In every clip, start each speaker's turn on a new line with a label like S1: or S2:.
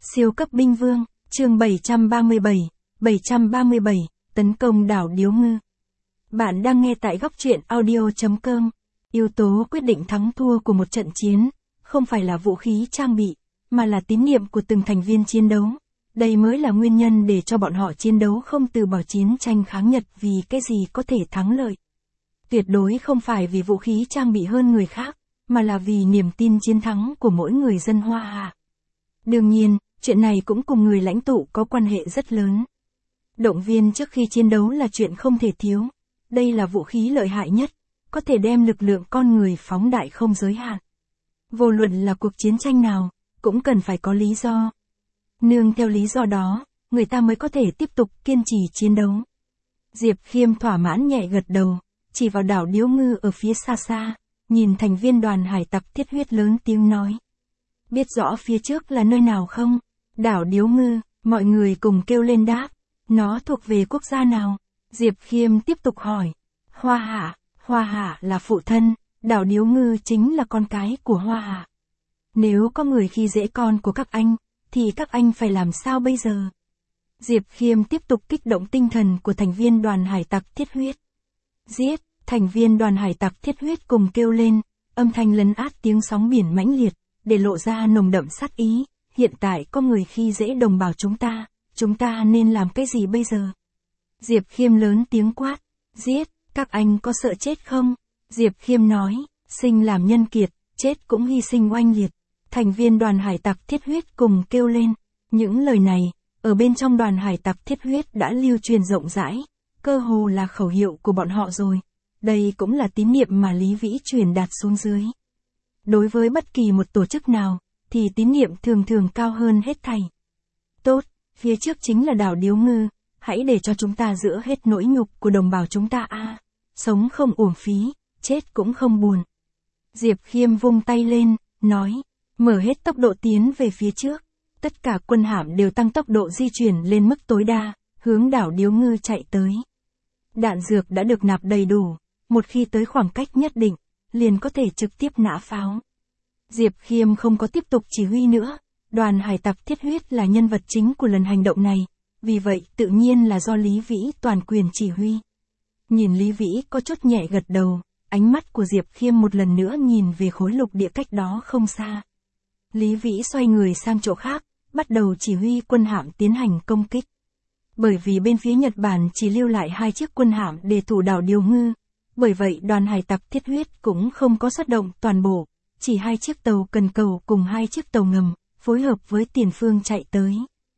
S1: Siêu cấp binh vương, chương 737, tấn công đảo Điếu Ngư. Bạn đang nghe tại góc truyện audio.com. Yếu tố quyết định thắng thua của một trận chiến, không phải là vũ khí trang bị, mà là tín niệm của từng thành viên chiến đấu. Đây mới là nguyên nhân để cho bọn họ chiến đấu không từ bỏ chiến tranh kháng Nhật vì cái gì có thể thắng lợi. Tuyệt đối không phải vì vũ khí trang bị hơn người khác, mà là vì niềm tin chiến thắng của mỗi người dân Hoa Hạ. Đương nhiên, chuyện này cũng cùng người lãnh tụ có quan hệ rất lớn. Động viên trước khi chiến đấu là chuyện không thể thiếu. Đây là vũ khí lợi hại nhất, có thể đem lực lượng con người phóng đại không giới hạn. Vô luận là cuộc chiến tranh nào, cũng cần phải có lý do. Nương theo lý do đó, người ta mới có thể tiếp tục kiên trì chiến đấu. Diệp Khiêm thỏa mãn nhẹ gật đầu, chỉ vào đảo Điếu Ngư ở phía xa xa, nhìn thành viên đoàn hải tặc Thiết Huyết lớn tiếng nói. Biết rõ phía trước là nơi nào không? Đảo Điếu Ngư, mọi người cùng kêu lên đáp. Nó thuộc về quốc gia nào? Diệp Khiêm tiếp tục hỏi. Hoa Hạ là phụ thân, đảo Điếu Ngư chính là con cái của Hoa Hạ. Nếu có người khi dễ con của các anh, thì các anh phải làm sao bây giờ? Diệp Khiêm tiếp tục kích động tinh thần của thành viên đoàn hải tặc Thiết Huyết. Giết, thành viên đoàn hải tặc Thiết Huyết cùng kêu lên, âm thanh lấn át tiếng sóng biển mãnh liệt, để lộ ra nồng đậm sát ý. Hiện tại có người khi dễ đồng bào chúng ta nên làm cái gì bây giờ? Diệp Khiêm lớn tiếng quát, giết, các anh có sợ chết không? Diệp Khiêm nói, sinh làm nhân kiệt, chết cũng hy sinh oanh liệt. Thành viên đoàn hải tặc Thiết Huyết cùng kêu lên. Những lời này, ở bên trong đoàn hải tặc Thiết Huyết đã lưu truyền rộng rãi, cơ hồ là khẩu hiệu của bọn họ rồi. Đây cũng là tín niệm mà Lý Vĩ truyền đạt xuống dưới. Đối với bất kỳ một tổ chức nào, thì tín niệm thường cao hơn hết thảy. Tốt, phía trước chính là đảo Điếu Ngư, hãy để cho chúng ta giữ hết nỗi nhục của đồng bào chúng ta a, sống không uổng phí, chết cũng không buồn. Diệp Khiêm vung tay lên, nói, mở hết tốc độ tiến về phía trước, tất cả quân hạm đều tăng tốc độ di chuyển lên mức tối đa, hướng đảo Điếu Ngư chạy tới. Đạn dược đã được nạp đầy đủ, một khi tới khoảng cách nhất định, liền có thể trực tiếp nã pháo. Diệp Khiêm không có tiếp tục chỉ huy nữa, đoàn hải tặc Thiết Huyết là nhân vật chính của lần hành động này, vì vậy tự nhiên là do Lý Vĩ toàn quyền chỉ huy. Nhìn Lý Vĩ có chút nhẹ gật đầu, ánh mắt của Diệp Khiêm một lần nữa nhìn về khối lục địa cách đó không xa. Lý Vĩ xoay người sang chỗ khác, bắt đầu chỉ huy quân hạm tiến hành công kích. Bởi vì bên phía Nhật Bản chỉ lưu lại 2 chiếc quân hạm để thủ đảo Điếu Ngư, bởi vậy đoàn hải tặc Thiết Huyết cũng không có xuất động toàn bộ. Chỉ 2 chiếc tàu cần cầu cùng 2 chiếc tàu ngầm, phối hợp với tiền phương chạy tới.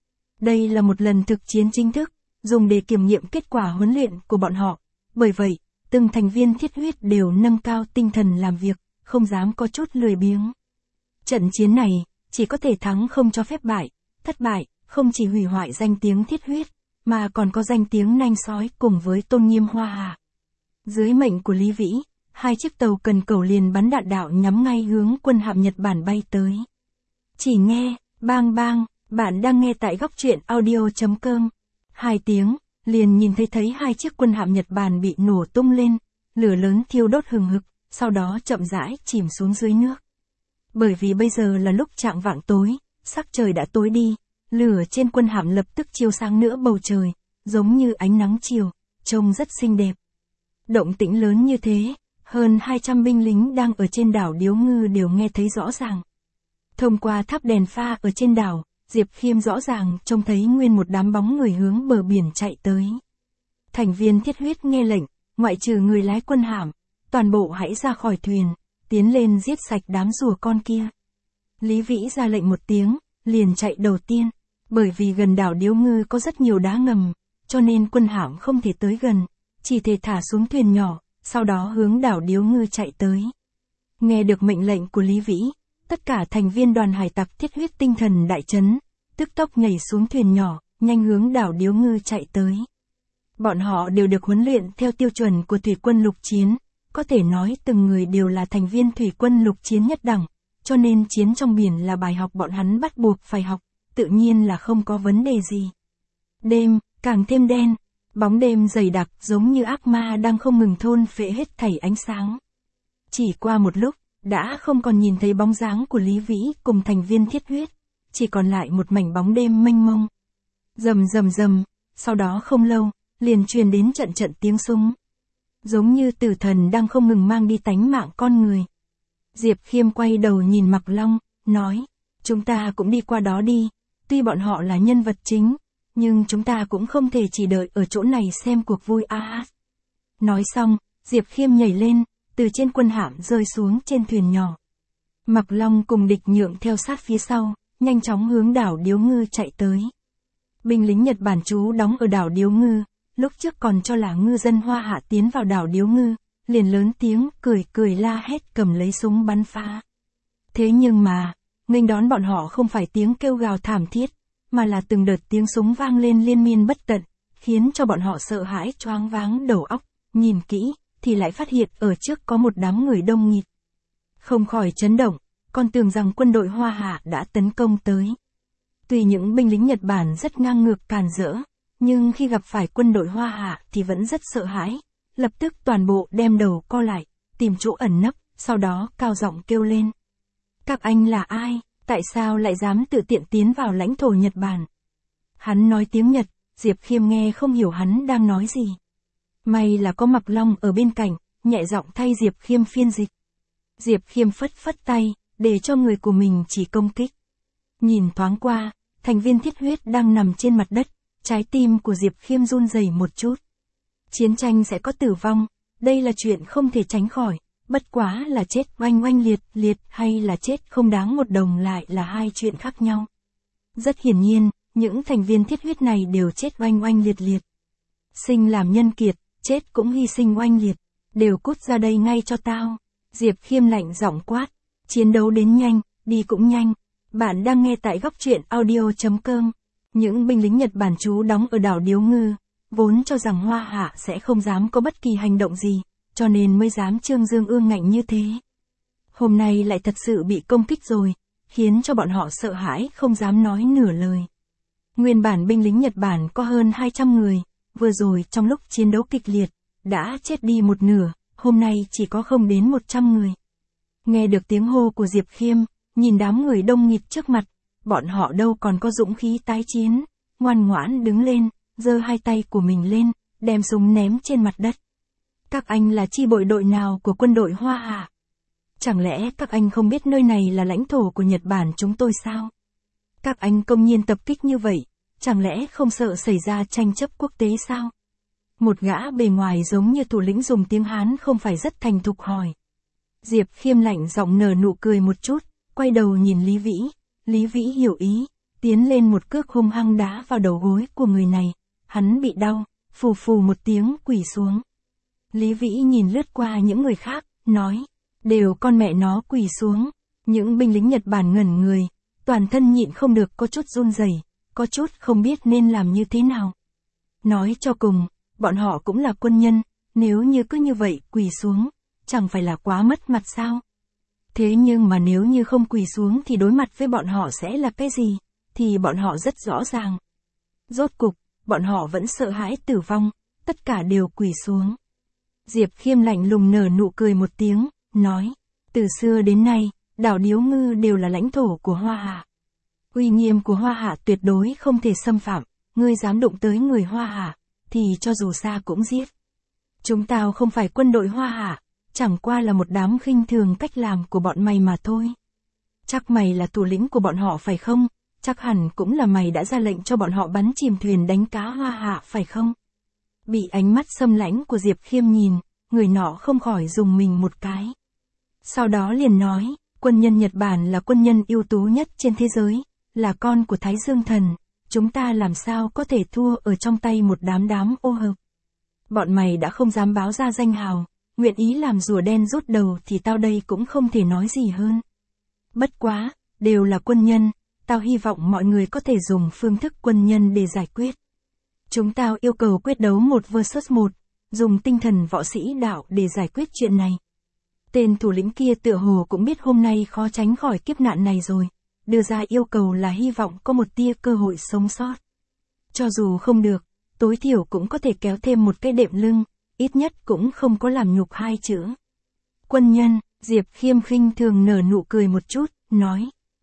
S1: Đây là một lần thực chiến chính thức, dùng để kiểm nghiệm kết quả huấn luyện của bọn họ. Bởi vậy, từng thành viên Thiết Huyết đều nâng cao tinh thần làm việc, không dám có chút lười biếng. Trận chiến này, chỉ có thể thắng không cho phép bại, thất bại, không chỉ hủy hoại danh tiếng Thiết Huyết, mà còn có danh tiếng nanh sói cùng với tôn nghiêm Hoa Hạ. Dưới mệnh của Lý Vĩ, 2 chiếc tàu cần cầu liền bắn đạn đạo nhắm ngay hướng quân hạm Nhật Bản bay tới. Chỉ nghe, bang bang, bạn đang nghe tại góc truyện audio.com. 2 tiếng, liền nhìn thấy 2 chiếc quân hạm Nhật Bản bị nổ tung lên, lửa lớn thiêu đốt hừng hực, sau đó chậm rãi chìm xuống dưới nước. Bởi vì bây giờ là lúc chạng vạng tối, sắc trời đã tối đi, lửa trên quân hạm lập tức chiếu sáng nữa bầu trời, giống như ánh nắng chiều, trông rất xinh đẹp. Động tĩnh lớn như thế, hơn 200 binh lính đang ở trên đảo Điếu Ngư đều nghe thấy rõ ràng. Thông qua tháp đèn pha ở trên đảo, Diệp Khiêm rõ ràng trông thấy nguyên một đám bóng người hướng bờ biển chạy tới. Thành viên Thiết Huyết nghe lệnh, ngoại trừ người lái quân hạm, toàn bộ hãy ra khỏi thuyền, tiến lên giết sạch đám rùa con kia. Lý Vĩ ra lệnh một tiếng, liền chạy đầu tiên, bởi vì gần đảo Điếu Ngư có rất nhiều đá ngầm, cho nên quân hạm không thể tới gần, chỉ thể thả xuống thuyền nhỏ. Sau đó hướng đảo Điếu Ngư chạy tới. Nghe được mệnh lệnh của Lý Vĩ, tất cả thành viên đoàn hải tặc Thiết Huyết tinh thần đại chấn, tức tốc nhảy xuống thuyền nhỏ, nhanh hướng đảo Điếu Ngư chạy tới. Bọn họ đều được huấn luyện theo tiêu chuẩn của thủy quân lục chiến, có thể nói từng người đều là thành viên thủy quân lục chiến nhất đẳng, cho nên chiến trong biển là bài học bọn hắn bắt buộc phải học, tự nhiên là không có vấn đề gì. Đêm, càng thêm đen. Bóng đêm dày đặc giống như ác ma đang không ngừng thôn phệ hết thảy ánh sáng. Chỉ qua một lúc, đã không còn nhìn thấy bóng dáng của Lý Vĩ cùng thành viên Thiết Huyết. chỉ còn lại một mảnh bóng đêm mênh mông. Rầm rầm rầm, sau đó không lâu, liền truyền đến trận trận tiếng súng. Giống như tử thần đang không ngừng mang đi tánh mạng con người. Diệp Khiêm quay đầu nhìn Mạc Long, nói, chúng ta cũng đi qua đó đi, tuy bọn họ là nhân vật chính, nhưng chúng ta cũng không thể chỉ đợi ở chỗ này xem cuộc vui a. Nói xong, Diệp Khiêm nhảy lên, từ trên quân hạm rơi xuống trên thuyền nhỏ. Mạc Long cùng Địch Nhượng theo sát phía sau, nhanh chóng hướng đảo Điếu Ngư chạy tới. Binh lính Nhật Bản trú đóng ở đảo Điếu Ngư, lúc trước còn cho là ngư dân Hoa Hạ tiến vào đảo Điếu Ngư, liền lớn tiếng cười la hét cầm lấy súng bắn phá. Thế nhưng mà, nghênh đón bọn họ không phải tiếng kêu gào thảm thiết, mà là từng đợt tiếng súng vang lên liên miên bất tận, khiến cho bọn họ sợ hãi choáng váng đầu óc, nhìn kỹ, thì lại phát hiện ở trước có một đám người đông nghịt. Không khỏi chấn động, còn tưởng rằng quân đội Hoa Hạ đã tấn công tới. Tuy những binh lính Nhật Bản rất ngang ngược càn rỡ, nhưng khi gặp phải quân đội Hoa Hạ thì vẫn rất sợ hãi, lập tức toàn bộ đem đầu co lại, tìm chỗ ẩn nấp, sau đó cao giọng kêu lên. Các anh là ai, tại sao lại dám tự tiện tiến vào lãnh thổ Nhật Bản? Hắn nói tiếng Nhật, Diệp Khiêm nghe không hiểu hắn đang nói gì. May là có Mạc Long ở bên cạnh, nhẹ giọng thay Diệp Khiêm phiên dịch. Diệp Khiêm phất phất tay, để cho người của mình chỉ công kích. Nhìn thoáng qua, thành viên thiết huyết đang nằm trên mặt đất, trái tim của Diệp Khiêm run rẩy một chút. Chiến tranh sẽ có tử vong, đây là chuyện không thể tránh khỏi, bất quá là chết oanh oanh liệt liệt hay là chết không đáng một đồng lại là hai chuyện khác nhau. Rất hiển nhiên, những thành viên thiết huyết này đều chết oanh oanh liệt liệt. Sinh làm nhân kiệt, chết cũng hy sinh oanh liệt, đều cút ra đây ngay cho tao. Diệp Khiêm lạnh giọng quát, chiến đấu đến nhanh, đi cũng nhanh. Bạn đang nghe tại góc truyện audio.com. Những binh lính Nhật Bản trú đóng ở đảo Điếu Ngư, vốn cho rằng Hoa Hạ sẽ không dám có bất kỳ hành động gì, cho nên mới dám trương dương ương ngạnh như thế. Hôm nay lại thật sự bị công kích rồi, khiến cho bọn họ sợ hãi không dám nói nửa lời. Nguyên bản binh lính Nhật Bản có hơn 200 người, vừa rồi trong lúc chiến đấu kịch liệt, đã chết đi một nửa, hôm nay chỉ có không đến 100 người. Nghe được tiếng hô của Diệp Khiêm, nhìn đám người đông nghịt trước mặt, bọn họ đâu còn có dũng khí tái chiến, ngoan ngoãn đứng lên, giơ hai tay của mình lên, đem súng ném trên mặt đất. Các anh là chi bộ đội nào của quân đội Hoa Hạ? Chẳng lẽ các anh không biết nơi này là lãnh thổ của Nhật Bản chúng tôi sao? Các anh công nhiên tập kích như vậy, chẳng lẽ không sợ xảy ra tranh chấp quốc tế sao? Một gã bề ngoài giống như thủ lĩnh dùng tiếng Hán không phải rất thành thục hỏi. Diệp Khiêm lạnh giọng nở nụ cười một chút, quay đầu nhìn Lý Vĩ. Lý Vĩ hiểu ý, tiến lên một cước hung hăng đá vào đầu gối của người này. Hắn bị đau, phù phù một tiếng quỳ xuống. Lý Vĩ nhìn lướt qua những người khác, nói, đều con mẹ nó quỳ xuống. Những binh lính Nhật Bản ngẩn người, toàn thân nhịn không được có chút run rẩy, có chút không biết nên làm như thế nào. Nói cho cùng, bọn họ cũng là quân nhân, nếu như cứ như vậy quỳ xuống, chẳng phải là quá mất mặt sao? Thế nhưng mà nếu như không quỳ xuống thì đối mặt với bọn họ sẽ là cái gì? Thì bọn họ rất rõ ràng. Rốt cục, bọn họ vẫn sợ hãi tử vong, tất cả đều quỳ xuống. Diệp Khiêm lạnh lùng nở nụ cười một tiếng, nói, từ xưa đến nay, đảo Điếu Ngư đều là lãnh thổ của Hoa Hạ. Uy nghiêm của Hoa Hạ tuyệt đối không thể xâm phạm, ngươi dám đụng tới người Hoa Hạ, thì cho dù xa cũng giết. Chúng tao không phải quân đội Hoa Hạ, chẳng qua là một đám khinh thường cách làm của bọn mày mà thôi. Chắc mày là thủ lĩnh của bọn họ phải không? Chắc hẳn cũng là mày đã ra lệnh cho bọn họ bắn chìm thuyền đánh cá Hoa Hạ phải không? Bị ánh mắt xâm lãnh của Diệp Khiêm nhìn, người nọ không khỏi rùng mình một cái. Sau đó liền nói, quân nhân Nhật Bản là quân nhân ưu tú nhất trên thế giới, là con của Thái Dương Thần, chúng ta làm sao có thể thua ở trong tay một đám ô hợp. Bọn mày đã không dám báo ra danh hào, nguyện ý làm rùa đen rút đầu thì tao đây cũng không thể nói gì hơn. Bất quá, đều là quân nhân, tao hy vọng mọi người có thể dùng phương thức quân nhân để giải quyết. Chúng tao yêu cầu quyết đấu 1 vs 1, dùng tinh thần võ sĩ đạo để giải quyết chuyện này. Tên thủ lĩnh kia tựa hồ cũng biết hôm nay khó tránh khỏi kiếp nạn này rồi, đưa ra yêu cầu là hy vọng có một tia cơ hội sống sót. Cho dù không được, tối thiểu cũng có thể kéo thêm một cái đệm lưng, ít nhất cũng không có làm nhục hai chữ. Quân nhân, Diệp Khiêm khinh thường nở nụ cười một chút, nói,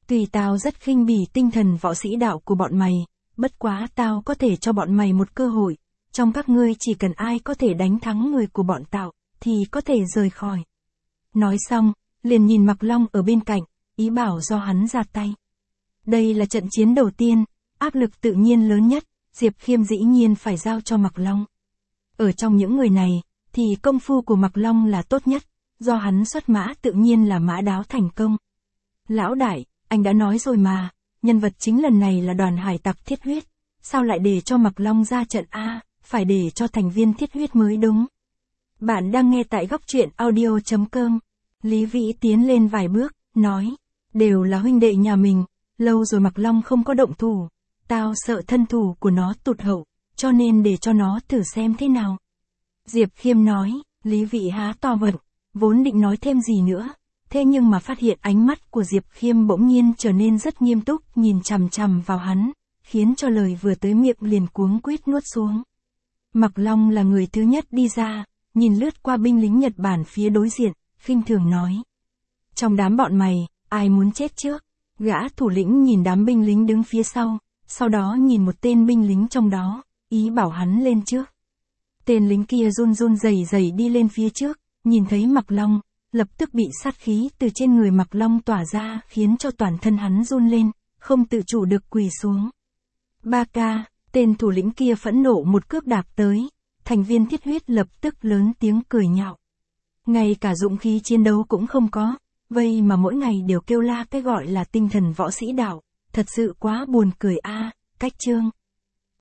S1: Tuy tao rất khinh bỉ tinh thần võ sĩ đạo của bọn mày, bất quá tao có thể cho bọn mày một cơ hội, trong các ngươi chỉ cần ai có thể đánh thắng người của bọn tao, thì có thể rời khỏi. Nói xong, liền nhìn Mạc Long ở bên cạnh, ý bảo do hắn ra tay. Đây là trận chiến đầu tiên, áp lực tự nhiên lớn nhất, Diệp Khiêm dĩ nhiên phải giao cho Mạc Long. Ở trong những người này, thì công phu của Mạc Long là tốt nhất, do hắn xuất mã tự nhiên là mã đáo thành công. Lão đại, anh đã nói rồi mà, nhân vật chính lần này là đoàn hải tặc Thiết Huyết, sao lại để cho Mạc Long ra trận a? Phải để cho thành viên Thiết Huyết mới đúng. Bạn đang nghe tại góc truyện audio.com. Lý Vĩ tiến lên vài bước, nói, đều là huynh đệ nhà mình, lâu rồi Mạc Long không có động thủ, tao sợ thân thủ của nó tụt hậu, cho nên để cho nó thử xem thế nào. Diệp Khiêm nói, Lý Vĩ há to miệng, vốn định nói thêm gì nữa, thế nhưng mà phát hiện ánh mắt của Diệp Khiêm bỗng nhiên trở nên rất nghiêm túc, nhìn chằm chằm vào hắn, khiến cho lời vừa tới miệng liền cuống quýt nuốt xuống. Mạc Long là người thứ nhất đi ra, nhìn lướt qua binh lính Nhật Bản phía đối diện, khinh thường nói. Trong đám bọn mày, ai muốn chết trước? Gã thủ lĩnh nhìn đám binh lính đứng phía sau đó nhìn một tên binh lính trong đó, ý bảo hắn lên trước. Tên lính kia run run rẩy rẩy đi lên phía trước, nhìn thấy Mạc Long, lập tức bị sát khí từ trên người Mạc Long tỏa ra khiến cho toàn thân hắn run lên, không tự chủ được quỳ xuống. Ba ca, tên thủ lĩnh kia phẫn nộ một cước đạp tới, thành viên Thiết Huyết lập tức lớn tiếng cười nhạo. Ngay cả dũng khí chiến đấu cũng không có, vậy mà mỗi ngày đều kêu la cái gọi là tinh thần võ sĩ đạo, thật sự quá buồn cười a. Cách chương